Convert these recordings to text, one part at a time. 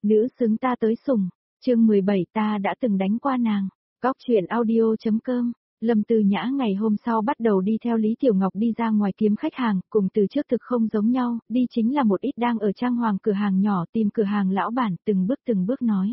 Nữ xứng ta tới sủng. Chương 17 ta đã từng đánh qua nàng. Góc truyện audio.com. Lâm Tư Nhã ngày hôm sau bắt đầu đi theo Lý Tiểu Ngọc đi ra ngoài kiếm khách hàng, cùng từ trước thực không giống nhau, đi chính là một ít đang ở trang hoàng cửa hàng nhỏ tìm cửa hàng lão bản, từng bước nói.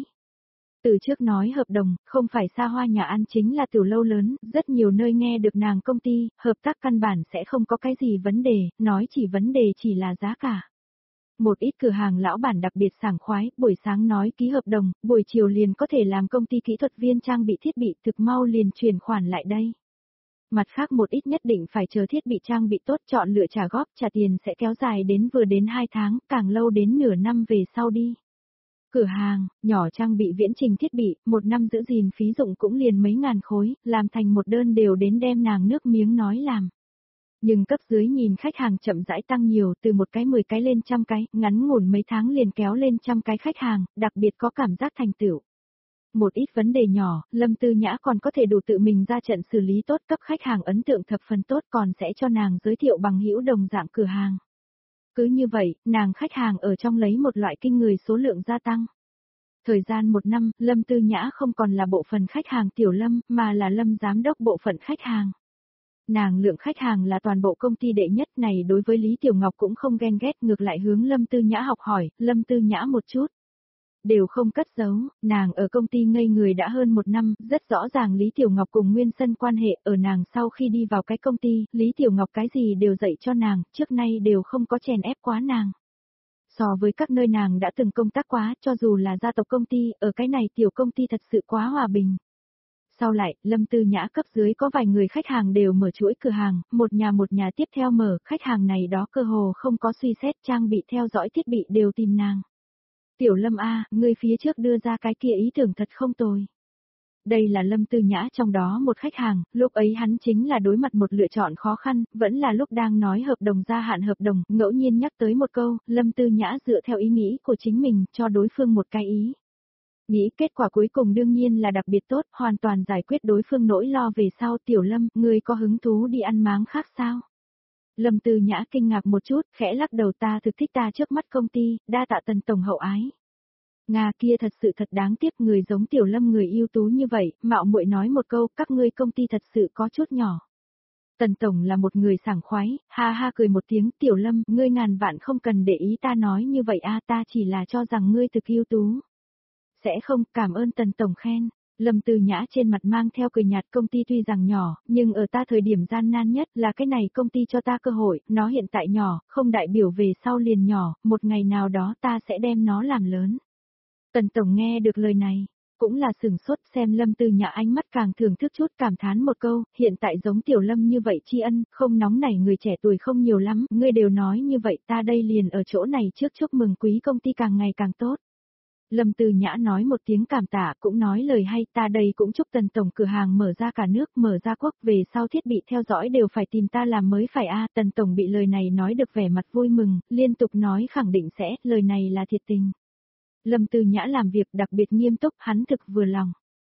Từ trước nói hợp đồng, không phải xa hoa nhà ăn chính là tiểu lâu lớn, rất nhiều nơi nghe được nàng công ty, hợp tác căn bản sẽ không có cái gì vấn đề, nói chỉ vấn đề chỉ là giá cả. Một ít cửa hàng lão bản đặc biệt sảng khoái, buổi sáng nói ký hợp đồng, buổi chiều liền có thể làm công ty kỹ thuật viên trang bị thiết bị thực mau liền chuyển khoản lại đây. Mặt khác một ít nhất định phải chờ thiết bị trang bị tốt chọn lựa trả góp trả tiền sẽ kéo dài đến vừa đến 2 tháng, càng lâu đến nửa năm về sau đi. Cửa hàng, nhỏ trang bị viễn trình thiết bị, một năm giữ gìn phí dụng cũng liền mấy ngàn khối, làm thành một đơn đều đến đem nàng nước miếng nói làm. Nhưng cấp dưới nhìn khách hàng chậm rãi tăng nhiều từ một cái 10 cái lên trăm cái, ngắn ngủn mấy tháng liền kéo lên trăm cái khách hàng, đặc biệt có cảm giác thành tựu. Một ít vấn đề nhỏ, Lâm Tư Nhã còn có thể đủ tự mình ra trận xử lý tốt cấp khách hàng ấn tượng thập phần tốt còn sẽ cho nàng giới thiệu bằng hữu đồng dạng cửa hàng. Cứ như vậy, nàng khách hàng ở trong lấy một loại kinh người số lượng gia tăng. Thời gian 1 năm, Lâm Tư Nhã không còn là bộ phận khách hàng Tiểu Lâm, mà là Lâm giám đốc bộ phận khách hàng. Nàng lượng khách hàng là toàn bộ công ty đệ nhất này đối với Lý Tiểu Ngọc cũng không ghen ghét ngược lại hướng Lâm Tư Nhã học hỏi, Lâm Tư Nhã một chút. Đều không cất giấu, nàng ở công ty ngây người đã hơn 1 năm, rất rõ ràng Lý Tiểu Ngọc cùng Nguyên Sân quan hệ ở nàng sau khi đi vào cái công ty, Lý Tiểu Ngọc cái gì đều dạy cho nàng, trước nay đều không có chèn ép quá nàng. So với các nơi nàng đã từng công tác quá, cho dù là gia tộc công ty, ở cái này tiểu công ty thật sự quá hòa bình. Sau lại, Lâm Tư Nhã cấp dưới có vài người khách hàng đều mở chuỗi cửa hàng, một nhà tiếp theo mở, khách hàng này đó cơ hồ không có suy xét trang bị theo dõi thiết bị đều tìm nàng. Tiểu Lâm A, ngươi phía trước đưa ra cái kia ý tưởng thật không tồi. Đây là Lâm Tư Nhã trong đó một khách hàng, lúc ấy hắn chính là đối mặt một lựa chọn khó khăn, vẫn là lúc đang nói hợp đồng gia hạn hợp đồng, ngẫu nhiên nhắc tới một câu, Lâm Tư Nhã dựa theo ý nghĩ của chính mình, cho đối phương một cái ý. Nghĩ kết quả cuối cùng đương nhiên là đặc biệt tốt, hoàn toàn giải quyết đối phương nỗi lo về sau. Tiểu Lâm, ngươi có hứng thú đi ăn máng khác sao? Lâm Tư Nhã kinh ngạc một chút, khẽ lắc đầu ta thực thích ta trước mắt công ty, đa tạ Tần tổng hậu ái. Nga kia thật sự thật đáng tiếc người giống Tiểu Lâm người ưu tú như vậy, mạo muội nói một câu, các ngươi công ty thật sự có chút nhỏ. Tần tổng là một người sảng khoái, ha ha cười một tiếng, Tiểu Lâm, ngươi ngàn vạn không cần để ý ta nói như vậy a, ta chỉ là cho rằng ngươi thực ưu tú. Sẽ không, cảm ơn Tần tổng khen. Lâm Tư Nhã trên mặt mang theo cười nhạt công ty tuy rằng nhỏ, nhưng ở ta thời điểm gian nan nhất là cái này công ty cho ta cơ hội, nó hiện tại nhỏ, không đại biểu về sau liền nhỏ, một ngày nào đó ta sẽ đem nó làm lớn. Tần tổng nghe được lời này, cũng là sửng sốt xem Lâm Tư Nhã ánh mắt càng thưởng thức chút cảm thán một câu, hiện tại giống Tiểu Lâm như vậy tri ân, không nóng nảy người trẻ tuổi không nhiều lắm, ngươi đều nói như vậy ta đây liền ở chỗ này trước chúc mừng quý công ty càng ngày càng tốt. Lâm Tư Nhã nói một tiếng cảm tạ cũng nói lời hay ta đây cũng chúc Tần tổng cửa hàng mở ra cả nước mở ra quốc về sau thiết bị theo dõi đều phải tìm ta làm mới phải a. Tần tổng bị lời này nói được vẻ mặt vui mừng, liên tục nói khẳng định sẽ, lời này là thiệt tình. Lâm Tư Nhã làm việc đặc biệt nghiêm túc hắn thực vừa lòng.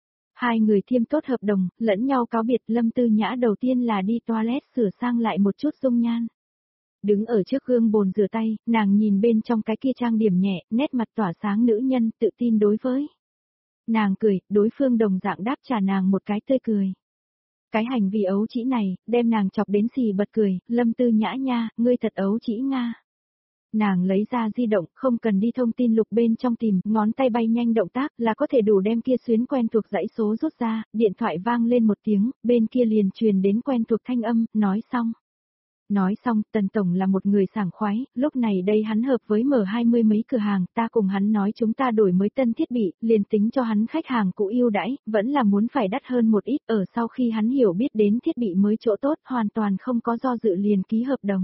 Hai người thiêm tốt hợp đồng, lẫn nhau cáo biệt Lâm Tư Nhã đầu tiên là đi toilet sửa sang lại một chút dung nhan. Đứng ở trước gương bồn rửa tay, nàng nhìn bên trong cái kia trang điểm nhẹ, nét mặt tỏa sáng nữ nhân, tự tin đối với. Nàng cười, đối phương đồng dạng đáp trả nàng một cái tươi cười. Cái hành vi ấu trĩ này, đem nàng chọc đến xì bật cười, Lâm Tư Nhã nha, ngươi thật ấu trĩ nga. Nàng lấy ra di động, không cần đi thông tin lục bên trong tìm, ngón tay bay nhanh động tác là có thể đủ đem kia xuyến quen thuộc dãy số rút ra, điện thoại vang lên một tiếng, bên kia liền truyền đến quen thuộc thanh âm, nói xong. Nói xong, Tần tổng là một người sảng khoái, lúc này đây hắn hợp với mở 20 mấy cửa hàng, ta cùng hắn nói chúng ta đổi mới tân thiết bị, liền tính cho hắn khách hàng cũ ưu đãi, vẫn là muốn phải đắt hơn một ít, ở sau khi hắn hiểu biết đến thiết bị mới chỗ tốt, hoàn toàn không có do dự liền ký hợp đồng.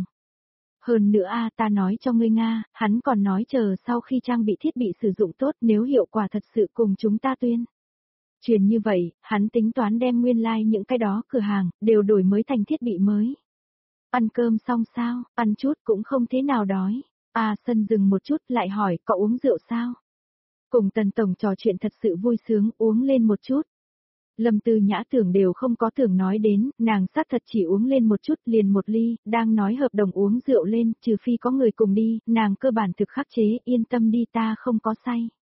Hơn nữa a, ta nói cho ngươi Nga, hắn còn nói chờ sau khi trang bị thiết bị sử dụng tốt nếu hiệu quả thật sự cùng chúng ta tuyên. Truyền như vậy, hắn tính toán đem nguyên lai những cái đó cửa hàng, đều đổi mới thành thiết bị mới. Ăn cơm xong sao, ăn chút cũng không thế nào đói. Sân dừng một chút lại hỏi có uống rượu sao? Cùng Tần tổng trò chuyện thật sự vui sướng uống lên một chút. Lâm Tư Nhã tưởng đều không có tưởng nói đến, nàng xác thật chỉ uống lên một chút liền một ly, đang nói hợp đồng uống rượu lên, trừ phi có người cùng đi, nàng cơ bản thực khắc chế, yên tâm đi ta không có say.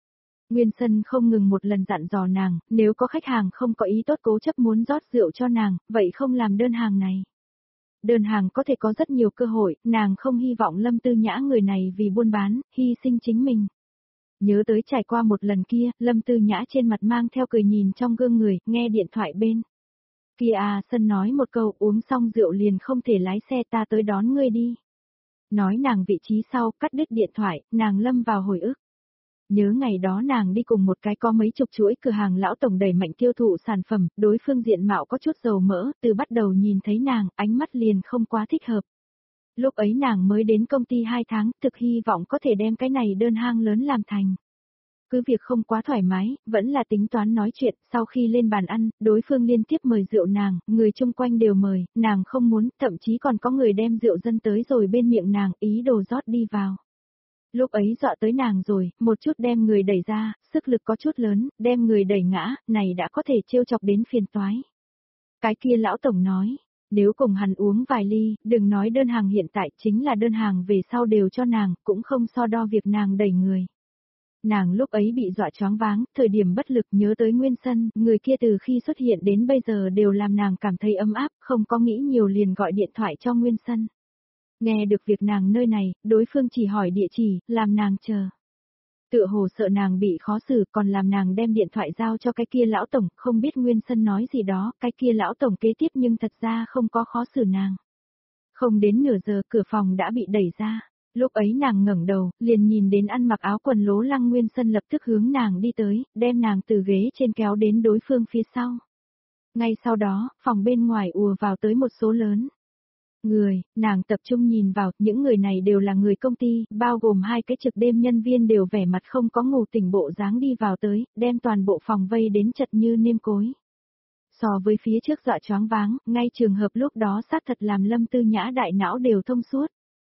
Nguyên Sân không ngừng một lần dặn dò nàng, nếu có khách hàng không có ý tốt cố chấp muốn rót rượu cho nàng, vậy không làm đơn hàng này. Đơn hàng có thể có rất nhiều cơ hội, nàng không hy vọng Lâm Tư Nhã người này vì buôn bán, hy sinh chính mình. Nhớ tới trải qua một lần kia, Lâm Tư Nhã trên mặt mang theo cười nhìn trong gương người, nghe điện thoại bên. Kia Sân nói một câu uống xong rượu liền không thể lái xe ta tới đón ngươi đi. Nói nàng vị trí sau, cắt đứt điện thoại, nàng lâm vào hồi ức. Nhớ ngày đó nàng đi cùng một cái có mấy chục chuỗi cửa hàng lão tổng đẩy mạnh tiêu thụ sản phẩm, đối phương diện mạo có chút dầu mỡ, từ bắt đầu nhìn thấy nàng, ánh mắt liền không quá thích hợp. Lúc ấy nàng mới đến công ty 2 tháng, thực hy vọng có thể đem cái này đơn hang lớn làm thành. Cứ việc không quá thoải mái, vẫn là tính toán nói chuyện, sau khi lên bàn ăn, đối phương liên tiếp mời rượu nàng, người chung quanh đều mời, nàng không muốn, thậm chí còn có người đem rượu dân tới rồi bên miệng nàng, ý đồ rót đi vào. Lúc ấy dọa tới nàng rồi, một chút đem người đẩy ra, sức lực có chút lớn, đem người đẩy ngã, này đã có thể trêu chọc đến phiền toái. Cái kia lão tổng nói, nếu cùng hắn uống vài ly, đừng nói đơn hàng hiện tại chính là đơn hàng về sau đều cho nàng, cũng không so đo việc nàng đẩy người. Nàng lúc ấy bị dọa choáng váng, thời điểm bất lực nhớ tới Nguyên Sân, người kia từ khi xuất hiện đến bây giờ đều làm nàng cảm thấy ấm áp, không có nghĩ nhiều liền gọi điện thoại cho Nguyên Sân. Nghe được việc nàng nơi này, đối phương chỉ hỏi địa chỉ, làm nàng chờ. Tựa hồ sợ nàng bị khó xử còn làm nàng đem điện thoại giao cho cái kia lão tổng, không biết Nguyên Sân nói gì đó, cái kia lão tổng kế tiếp nhưng thật ra không có khó xử nàng. Không đến nửa giờ cửa phòng đã bị đẩy ra. Lúc ấy nàng ngẩng đầu, liền nhìn đến ăn mặc áo quần lố lăng Nguyên Sân lập tức hướng nàng đi tới, đem nàng từ ghế trên kéo đến đối phương phía sau. Ngay sau đó, phòng bên ngoài ùa vào tới một số lớn. Người, nàng tập trung nhìn vào, những người này đều là người công ty, bao gồm 2 cái trực đêm nhân viên đều vẻ mặt không có ngủ tỉnh bộ dáng đi vào tới, đem toàn bộ phòng vây đến chật như nêm cối. So với phía trước dọa choáng váng, ngay trường hợp lúc đó xác thật làm Lâm Tư Nhã đại não đều thông suốt.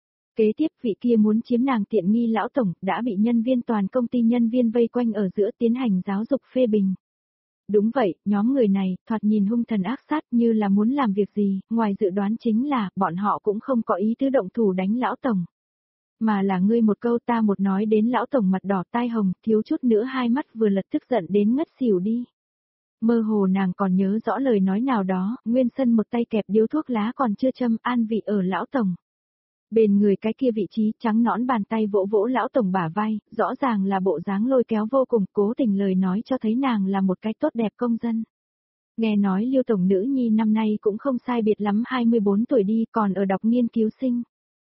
Kế tiếp vị kia muốn chiếm nàng tiện nghi lão tổng, đã bị nhân viên toàn công ty nhân viên vây quanh ở giữa tiến hành giáo dục phê bình. Đúng vậy, nhóm người này, thoạt nhìn hung thần ác sát như là muốn làm việc gì, ngoài dự đoán chính là, bọn họ cũng không có ý tứ động thủ đánh lão tổng. Mà là ngươi một câu ta một nói đến lão tổng mặt đỏ tai hồng, thiếu chút nữa hai mắt vừa lật tức giận đến ngất xỉu đi. Mơ hồ nàng còn nhớ rõ lời nói nào đó, Nguyên Sân một tay kẹp điếu thuốc lá còn chưa châm an vị ở lão tổng. Bên người cái kia vị trí trắng nõn bàn tay vỗ vỗ lão tổng bả vai, rõ ràng là bộ dáng lôi kéo vô cùng, cố tình lời nói cho thấy nàng là một cái tốt đẹp công dân. Nghe nói Liêu tổng nữ nhi năm nay cũng không sai biệt lắm 24 tuổi đi, còn ở đọc nghiên cứu sinh.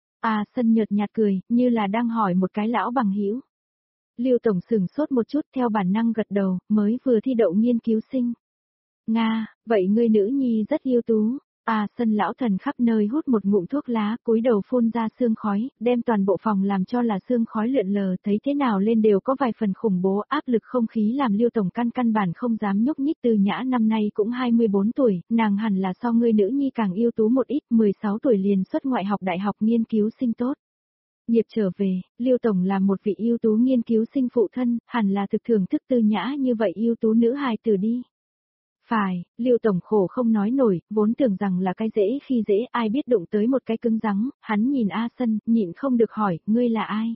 Sân nhợt nhạt cười, như là đang hỏi một cái lão bằng hữu. Liêu tổng sửng sốt một chút theo bản năng gật đầu, mới vừa thi đậu nghiên cứu sinh. Nga, vậy ngươi nữ nhi rất ưu tú. Sân lão thần khắp nơi hút một ngụm thuốc lá, cúi đầu phun ra sương khói, đem toàn bộ phòng làm cho là sương khói lượn lờ, thấy thế nào lên đều có vài phần khủng bố, áp lực không khí làm Liêu tổng căn bản không dám nhúc nhích. Từ Nhã năm nay cũng 24 tuổi, nàng hẳn là so ngươi nữ nhi càng ưu tú một ít, 16 tuổi liền xuất ngoại học đại học nghiên cứu sinh tốt. Nghiệp trở về, Liêu tổng là một vị ưu tú nghiên cứu sinh phụ thân, hẳn là thực thưởng thức Từ Nhã như vậy ưu tú nữ hài tử đi. Phải, Liêu tổng khổ không nói nổi, vốn tưởng rằng là cái dễ khi dễ, ai biết đụng tới một cái cứng rắn, hắn nhìn Sân, nhịn không được hỏi, ngươi là ai?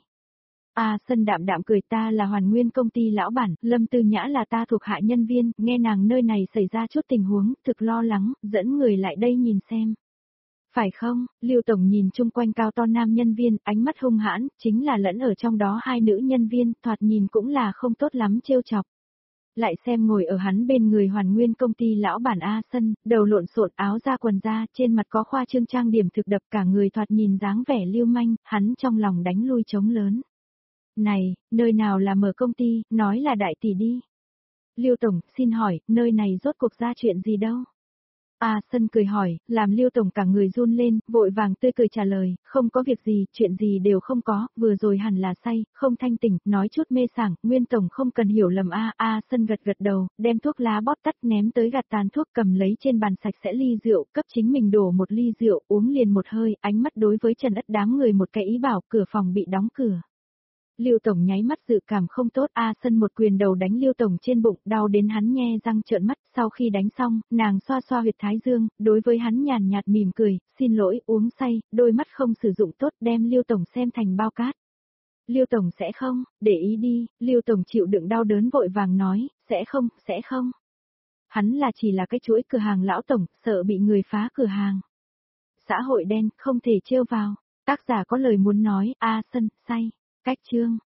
Sân đạm đạm cười, ta là Hoàn Nguyên công ty lão bản, Lâm Tư Nhã là ta thuộc hạ nhân viên, nghe nàng nơi này xảy ra chút tình huống, thực lo lắng, dẫn người lại đây nhìn xem. Phải không? Liêu tổng nhìn chung quanh cao to nam nhân viên, ánh mắt hung hãn, chính là lẫn ở trong đó 2 nữ nhân viên, thoạt nhìn cũng là không tốt lắm trêu chọc. Lại xem ngồi ở hắn bên người Hoàn Nguyên công ty lão bản Sân, đầu lộn xộn áo da quần da, trên mặt có khoa trương trang điểm thực đập, cả người thoạt nhìn dáng vẻ lưu manh, hắn trong lòng đánh lui trống lớn. Này, nơi nào là mở công ty, nói là đại tỷ đi. Liêu tổng, xin hỏi, nơi này rốt cuộc ra chuyện gì đâu? Sân cười hỏi, làm Liêu tổng cả người run lên, vội vàng tươi cười trả lời, không có việc gì, chuyện gì đều không có, vừa rồi hẳn là say, không thanh tỉnh, nói chút mê sảng, Nguyên tổng không cần hiểu lầm Sân gật gật đầu, đem thuốc lá bóp tắt ném tới gạt tàn thuốc, cầm lấy trên bàn sạch sẽ ly rượu, cấp chính mình đổ một ly rượu, uống liền một hơi, ánh mắt đối với Trần Ất đám người một cái ý bảo, cửa phòng bị đóng cửa. Liêu tổng nháy mắt dự cảm không tốt, Sân một quyền đầu đánh Liêu tổng trên bụng, đau đến hắn nhe răng trợn mắt, sau khi đánh xong, nàng xoa xoa huyệt thái dương, đối với hắn nhàn nhạt mỉm cười, xin lỗi, uống say, đôi mắt không sử dụng tốt, đem Liêu tổng xem thành bao cát. Liêu Tổng sẽ không, để ý đi, Liêu Tổng chịu đựng đau đớn vội vàng nói, sẽ không, sẽ không. Hắn là chỉ là cái chuỗi cửa hàng lão Tổng, sợ bị người phá cửa hàng. Xã hội đen, không thể trêu vào. Tác giả có lời muốn nói, sân, say. Cách chương.